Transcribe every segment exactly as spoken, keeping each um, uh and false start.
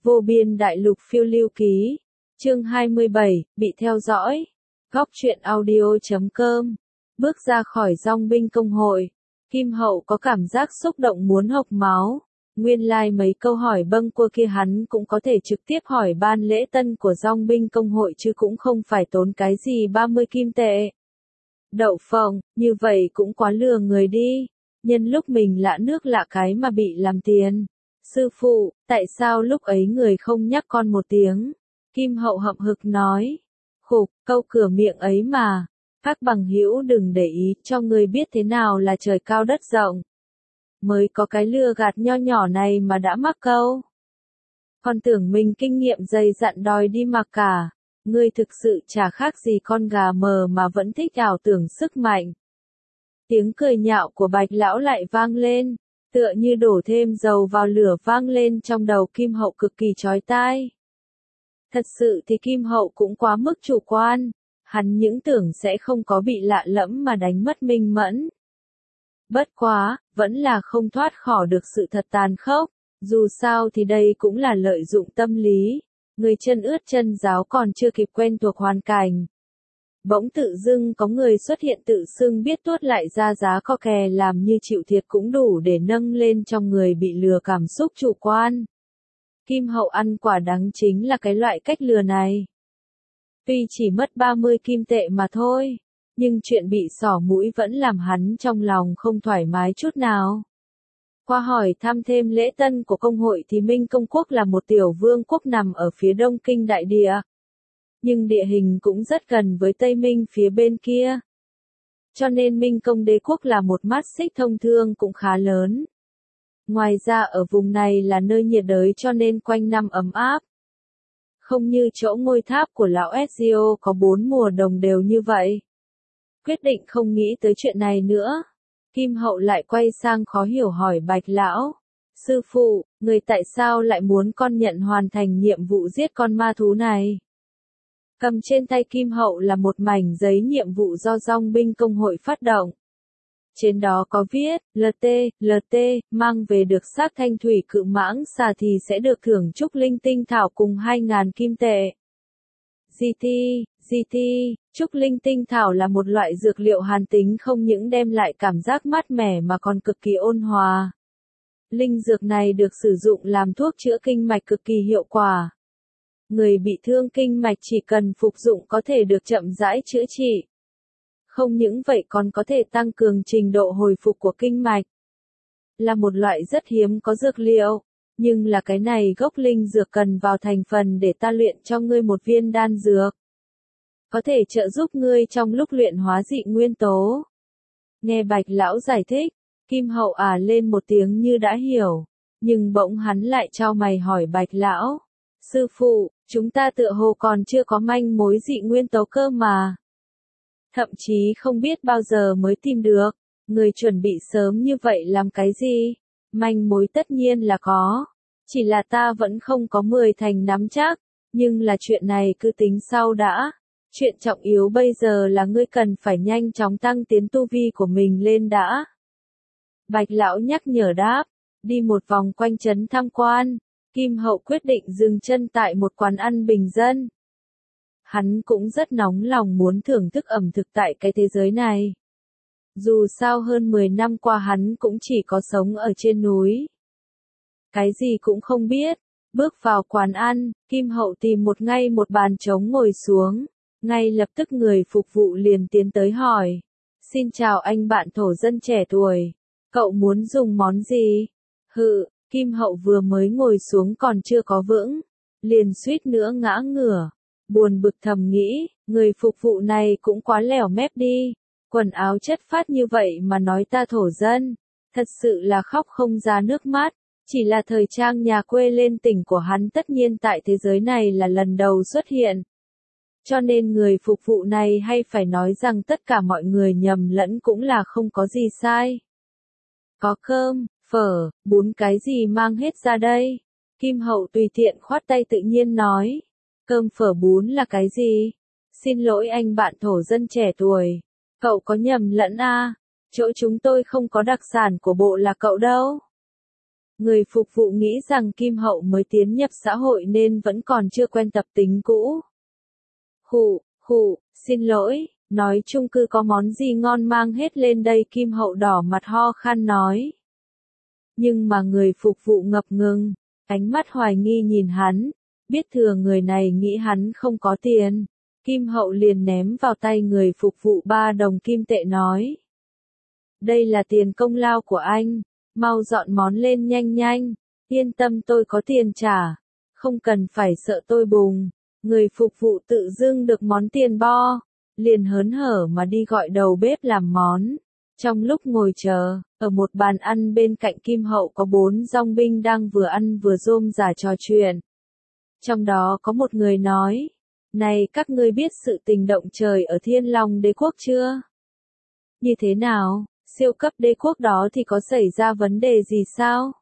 Vô biên đại lục phiêu lưu ký. Chương hai mươi bảy, bị theo dõi. Góc truyện audio chấm com. Bước ra khỏi dòng binh công hội, Kim Hậu có cảm giác xúc động muốn hộc máu. Nguyên lai like mấy câu hỏi bâng quơ kia hắn cũng có thể trực tiếp hỏi ban lễ tân của dòng binh công hội chứ cũng không phải tốn cái gì ba mươi kim tệ. Đậu phộng, như vậy cũng quá lừa người đi. Nhân lúc mình lạ nước lạ cái mà bị làm tiền. Sư phụ, tại sao lúc ấy người không nhắc con một tiếng? Kim Hậu hậm hực nói. Khục, câu cửa miệng ấy mà. Các bằng hữu đừng để ý cho người biết thế nào là trời cao đất rộng. Mới có cái lừa gạt nho nhỏ này mà đã mắc câu. Con tưởng mình kinh nghiệm dày dặn đòi đi mặc cả. Ngươi thực sự chả khác gì con gà mờ mà vẫn thích ảo tưởng sức mạnh. Tiếng cười nhạo của Bạch lão lại vang lên, tựa như đổ thêm dầu vào lửa vang lên trong đầu Kim Hậu cực kỳ chói tai. Thật sự thì Kim Hậu cũng quá mức chủ quan, hắn những tưởng sẽ không có bị lạ lẫm mà đánh mất minh mẫn. Bất quá, vẫn là không thoát khỏi được sự thật tàn khốc, dù sao thì đây cũng là lợi dụng tâm lý, người chân ướt chân ráo còn chưa kịp quen thuộc hoàn cảnh. Bỗng tự dưng có người xuất hiện tự xưng biết tuốt lại ra giá co kè làm như chịu thiệt cũng đủ để nâng lên trong người bị lừa cảm xúc chủ quan. Kim Hậu ăn quả đắng chính là cái loại cách lừa này. Tuy chỉ mất ba mươi kim tệ mà thôi, nhưng chuyện bị xỏ mũi vẫn làm hắn trong lòng không thoải mái chút nào. Qua hỏi thăm thêm lễ tân của công hội thì Minh Công Quốc là một tiểu vương quốc nằm ở phía đông kinh đại địa. Nhưng địa hình cũng rất gần với Tây Minh phía bên kia. Cho nên Minh Công Đế Quốc là một mắt xích thông thương cũng khá lớn. Ngoài ra ở vùng này là nơi nhiệt đới cho nên quanh năm ấm áp. Không như chỗ ngôi tháp của lão Ezio có bốn mùa đồng đều như vậy. Quyết định không nghĩ tới chuyện này nữa. Kim Hậu lại quay sang khó hiểu hỏi Bạch lão. Sư phụ, người tại sao lại muốn con nhận hoàn thành nhiệm vụ giết con ma thú này? Cầm trên tay Kim Hậu là một mảnh giấy nhiệm vụ do dòng binh công hội phát động. Trên đó có viết, lờ tê, lờ tê, mang về được xác thanh thủy cự mãng xà thì sẽ được thưởng trúc linh tinh thảo cùng hai nghìn kim tệ. giê tê, giê tê, trúc linh tinh thảo là một loại dược liệu hàn tính không những đem lại cảm giác mát mẻ mà còn cực kỳ ôn hòa. Linh dược này được sử dụng làm thuốc chữa kinh mạch cực kỳ hiệu quả. Người bị thương kinh mạch chỉ cần phục dụng có thể được chậm rãi chữa trị. Không những vậy còn có thể tăng cường trình độ hồi phục của kinh mạch. Là một loại rất hiếm có dược liệu, nhưng là cái này gốc linh dược cần vào thành phần để ta luyện cho ngươi một viên đan dược. Có thể trợ giúp ngươi trong lúc luyện hóa dị nguyên tố. Nghe Bạch lão giải thích, Kim Hậu à lên một tiếng như đã hiểu, nhưng bỗng hắn lại chau mày hỏi Bạch lão. Sư phụ, chúng ta tựa hồ còn chưa có manh mối dị nguyên tố cơ mà. Thậm chí không biết bao giờ mới tìm được, người chuẩn bị sớm như vậy làm cái gì? Manh mối tất nhiên là có, chỉ là ta vẫn không có mười thành nắm chắc, nhưng là chuyện này cứ tính sau đã. Chuyện trọng yếu bây giờ là ngươi cần phải nhanh chóng tăng tiến tu vi của mình lên đã. Bạch lão nhắc nhở đáp, đi một vòng quanh trấn tham quan. Kim Hậu quyết định dừng chân tại một quán ăn bình dân. Hắn cũng rất nóng lòng muốn thưởng thức ẩm thực tại cái thế giới này. Dù sao hơn mười năm qua hắn cũng chỉ có sống ở trên núi. Cái gì cũng không biết. Bước vào quán ăn, Kim Hậu tìm một ngay một bàn trống ngồi xuống. Ngay lập tức người phục vụ liền tiến tới hỏi. Xin chào anh bạn thổ dân trẻ tuổi. Cậu muốn dùng món gì? Hự. Kim Hậu vừa mới ngồi xuống còn chưa có vững, liền suýt nữa ngã ngửa. Buồn bực thầm nghĩ, người phục vụ này cũng quá lẻo mép đi. Quần áo chất phát như vậy mà nói ta thổ dân. Thật sự là khóc không ra nước mắt. Chỉ là thời trang nhà quê lên tỉnh của hắn tất nhiên tại thế giới này là lần đầu xuất hiện. Cho nên người phục vụ này hay phải nói rằng tất cả mọi người nhầm lẫn cũng là không có gì sai. Có cơm, phở, bún cái gì mang hết ra đây? Kim Hậu tùy tiện khoát tay tự nhiên nói. Cơm phở bún là cái gì? Xin lỗi anh bạn thổ dân trẻ tuổi. Cậu có nhầm lẫn à? Chỗ chúng tôi không có đặc sản của bộ là cậu đâu. Người phục vụ nghĩ rằng Kim Hậu mới tiến nhập xã hội nên vẫn còn chưa quen tập tính cũ. Khụ, khụ, xin lỗi, nói chung cư có món gì ngon mang hết lên đây, Kim Hậu đỏ mặt ho khan nói. Nhưng mà người phục vụ ngập ngừng, ánh mắt hoài nghi nhìn hắn, biết thừa người này nghĩ hắn không có tiền. Kim Hậu liền ném vào tay người phục vụ ba đồng kim tệ nói. Đây là tiền công lao của anh, mau dọn món lên nhanh nhanh, yên tâm tôi có tiền trả, không cần phải sợ tôi bùng. Người phục vụ tự dưng được món tiền bo, liền hớn hở mà đi gọi đầu bếp làm món. Trong lúc ngồi chờ, ở một bàn ăn bên cạnh Kim Hậu có bốn dòng binh đang vừa ăn vừa rôm rả trò chuyện. Trong đó có một người nói, này các ngươi biết sự tình động trời ở Thiên Long đế quốc chưa? Như thế nào, siêu cấp đế quốc đó thì có xảy ra vấn đề gì sao?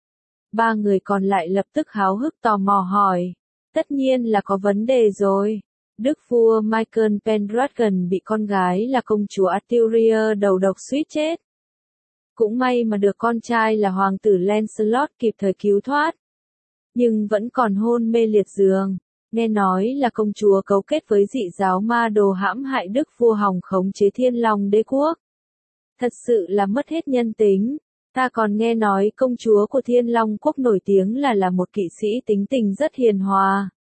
Ba người còn lại lập tức háo hức tò mò hỏi. Tất nhiên là có vấn đề rồi. Đức vua Michael Pendragon bị con gái là công chúa Arthurian đầu độc suýt chết. Cũng may mà được con trai là hoàng tử Lancelot kịp thời cứu thoát. Nhưng vẫn còn hôn mê liệt giường. Nghe nói là công chúa cấu kết với dị giáo ma đồ hãm hại đức vua hòng khống chế Thiên Long đế quốc. Thật sự là mất hết nhân tính. Ta còn nghe nói công chúa của Thiên Long quốc nổi tiếng là là một kỵ sĩ tính tình rất hiền hòa.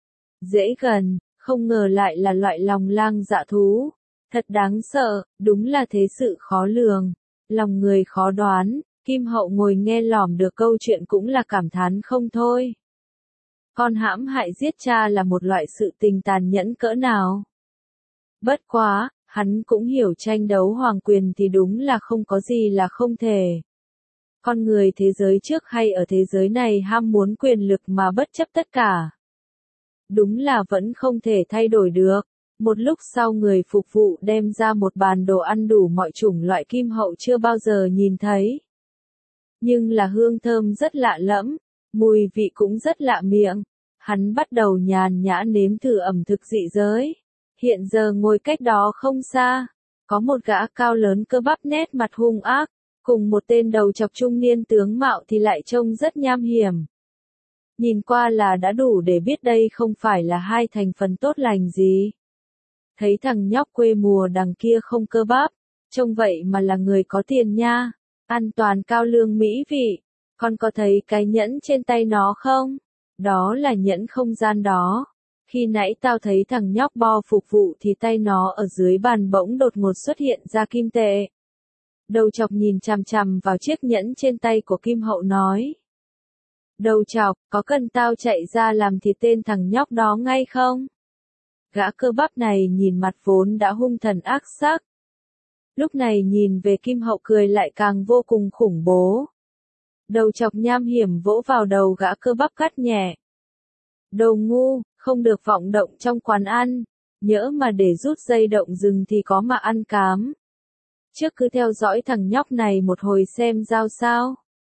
Dễ gần, không ngờ lại là loại lòng lang dạ thú. Thật đáng sợ, đúng là thế sự khó lường. Lòng người khó đoán, Kim Hậu ngồi nghe lỏm được câu chuyện cũng là cảm thán không thôi. Con hãm hại giết cha là một loại sự tình tàn nhẫn cỡ nào. Bất quá, hắn cũng hiểu tranh đấu hoàng quyền thì đúng là không có gì là không thể. Con người thế giới trước hay ở thế giới này ham muốn quyền lực mà bất chấp tất cả. Đúng là vẫn không thể thay đổi được. Một lúc sau người phục vụ đem ra một bàn đồ ăn đủ mọi chủng loại Kim Hậu chưa bao giờ nhìn thấy. Nhưng là hương thơm rất lạ lẫm, mùi vị cũng rất lạ miệng. Hắn bắt đầu nhàn nhã nếm thử ẩm thực dị giới. Hiện giờ ngồi cách đó không xa, có một gã cao lớn cơ bắp nét mặt hung ác, cùng một tên đầu chọc trung niên tướng mạo thì lại trông rất nham hiểm. Nhìn qua là đã đủ để biết đây không phải là hai thành phần tốt lành gì. Thấy thằng nhóc quê mùa đằng kia không cơ bắp, trông vậy mà là người có tiền nha, an toàn cao lương mỹ vị. Con có thấy cái nhẫn trên tay nó không? Đó là nhẫn không gian đó. Khi nãy tao thấy thằng nhóc bo phục vụ thì tay nó ở dưới bàn bỗng đột ngột xuất hiện ra kim tệ. Đầu chọc nhìn chằm chằm vào chiếc nhẫn trên tay của Kim Hậu nói. Đầu chọc, có cần tao chạy ra làm thịt tên thằng nhóc đó ngay không? Gã cơ bắp này nhìn mặt vốn đã hung thần ác sắc. Lúc này nhìn về Kim Hậu cười lại càng vô cùng khủng bố. Đầu chọc nham hiểm vỗ vào đầu gã cơ bắp cắt nhẹ. Đồ ngu, không được vọng động trong quán ăn, nhỡ mà để rút dây động rừng thì có mà ăn cám. Trước cứ theo dõi thằng nhóc này một hồi xem giao sao.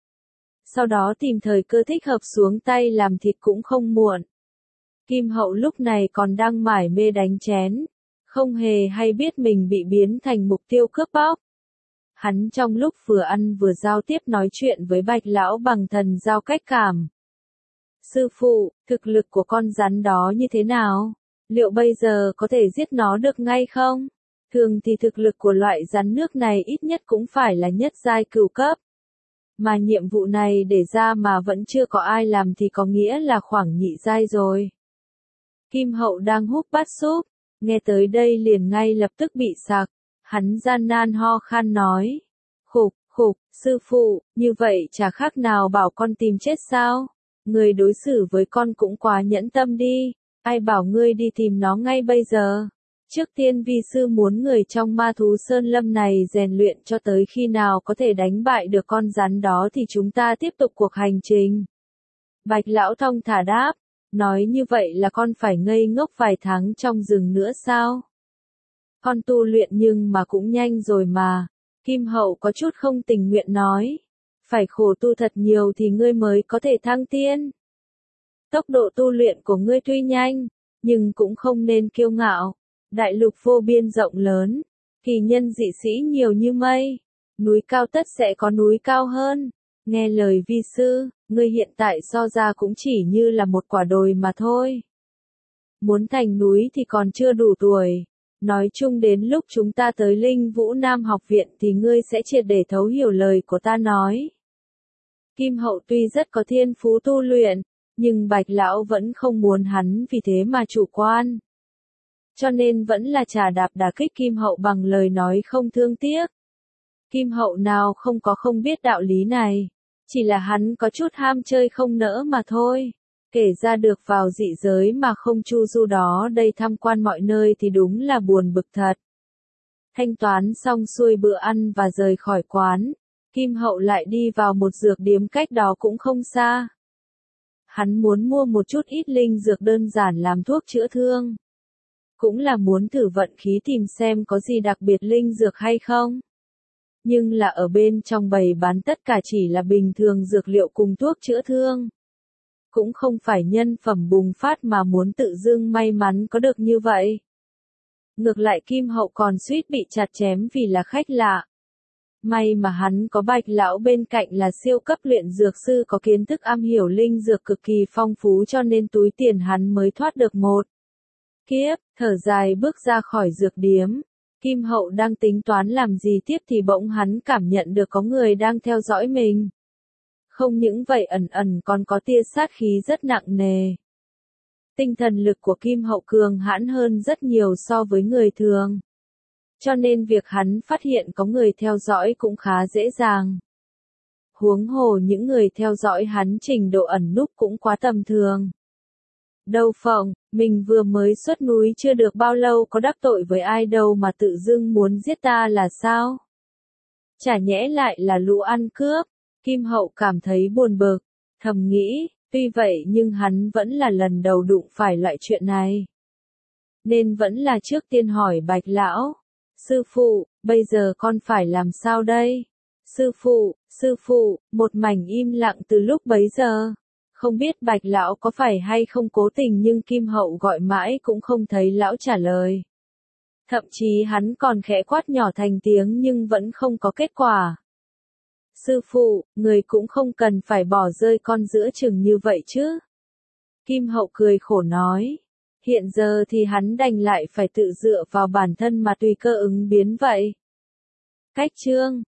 Sau đó tìm thời cơ thích hợp xuống tay làm thịt cũng không muộn. Kim Hậu lúc này còn đang mải mê đánh chén, không hề hay biết mình bị biến thành mục tiêu cướp bóc. Hắn trong lúc vừa ăn vừa giao tiếp nói chuyện với Bạch Lão bằng thần giao cách cảm. Sư phụ, thực lực của con rắn đó như thế nào? Liệu bây giờ có thể giết nó được ngay không? Thường thì thực lực của loại rắn nước này ít nhất cũng phải là nhất giai cửu cấp. Mà nhiệm vụ này để ra mà vẫn chưa có ai làm thì có nghĩa là khoảng nhị giai rồi. Kim Hậu đang húp bát súp, nghe tới đây liền ngay lập tức bị sặc. Hắn gian nan ho khan nói. Khục, khục, sư phụ, như vậy chả khác nào bảo con tìm chết sao? Người đối xử với con cũng quá nhẫn tâm đi, ai bảo ngươi đi tìm nó ngay bây giờ? Trước tiên vi sư muốn người trong ma thú sơn lâm này rèn luyện cho tới khi nào có thể đánh bại được con rắn đó thì chúng ta tiếp tục cuộc hành trình. Bạch Lão thong thả đáp, nói như vậy là con phải ngây ngốc vài tháng trong rừng nữa sao? Con tu luyện nhưng mà cũng nhanh rồi mà. Kim Hậu có chút không tình nguyện nói. Phải khổ tu thật nhiều thì ngươi mới có thể thăng tiên. Tốc độ tu luyện của ngươi tuy nhanh, nhưng cũng không nên kiêu ngạo. Đại lục vô biên rộng lớn, kỳ nhân dị sĩ nhiều như mây. Núi cao tất sẽ có núi cao hơn. Nghe lời vi sư, ngươi hiện tại so ra cũng chỉ như là một quả đồi mà thôi. Muốn thành núi thì còn chưa đủ tuổi. Nói chung đến lúc chúng ta tới Linh Vũ Nam học viện thì ngươi sẽ triệt để thấu hiểu lời của ta nói. Kim Hậu tuy rất có thiên phú tu luyện, nhưng Bạch Lão vẫn không muốn hắn vì thế mà chủ quan. Cho nên vẫn là trà đạp đả kích Kim Hậu bằng lời nói không thương tiếc. Kim Hậu nào không có không biết đạo lý này, chỉ là hắn có chút ham chơi không nỡ mà thôi. Kể ra được vào dị giới mà không chu du đó đây tham quan mọi nơi thì đúng là buồn bực thật. Thanh toán xong xuôi bữa ăn và rời khỏi quán, Kim Hậu lại đi vào một dược điếm cách đó cũng không xa. Hắn muốn mua một chút ít linh dược đơn giản làm thuốc chữa thương. Cũng là muốn thử vận khí tìm xem có gì đặc biệt linh dược hay không. Nhưng là ở bên trong bày bán tất cả chỉ là bình thường dược liệu cùng thuốc chữa thương. Cũng không phải nhân phẩm bùng phát mà muốn tự dưng may mắn có được như vậy. Ngược lại Kim Hậu còn suýt bị chặt chém vì là khách lạ. May mà hắn có Bạch Lão bên cạnh là siêu cấp luyện dược sư có kiến thức am hiểu linh dược cực kỳ phong phú cho nên túi tiền hắn mới thoát được một kiếp. Thở dài bước ra khỏi dược điếm. Kim Hậu đang tính toán làm gì tiếp thì bỗng hắn cảm nhận được có người đang theo dõi mình. Không những vậy ẩn ẩn còn có tia sát khí rất nặng nề. Tinh thần lực của Kim Hậu cường hãn hơn rất nhiều so với người thường. Cho nên việc hắn phát hiện có người theo dõi cũng khá dễ dàng. Huống hồ những người theo dõi hắn trình độ ẩn núp cũng quá tầm thường. Đâu phộng, mình vừa mới xuất núi chưa được bao lâu có đắc tội với ai đâu mà tự dưng muốn giết ta là sao? Chả nhẽ lại là lũ ăn cướp. Kim Hậu cảm thấy buồn bực, thầm nghĩ, tuy vậy nhưng hắn vẫn là lần đầu đụng phải loại chuyện này. Nên vẫn là trước tiên hỏi Bạch Lão, sư phụ, bây giờ con phải làm sao đây? Sư phụ, sư phụ, một mảnh im lặng từ lúc bấy giờ. Không biết Bạch Lão có phải hay không cố tình nhưng Kim Hậu gọi mãi cũng không thấy Lão trả lời. Thậm chí hắn còn khẽ quát nhỏ thành tiếng nhưng vẫn không có kết quả. Sư phụ, người cũng không cần phải bỏ rơi con giữa chừng như vậy chứ. Kim Hậu cười khổ nói. Hiện giờ thì hắn đành lại phải tự dựa vào bản thân mà tùy cơ ứng biến vậy. Cách chương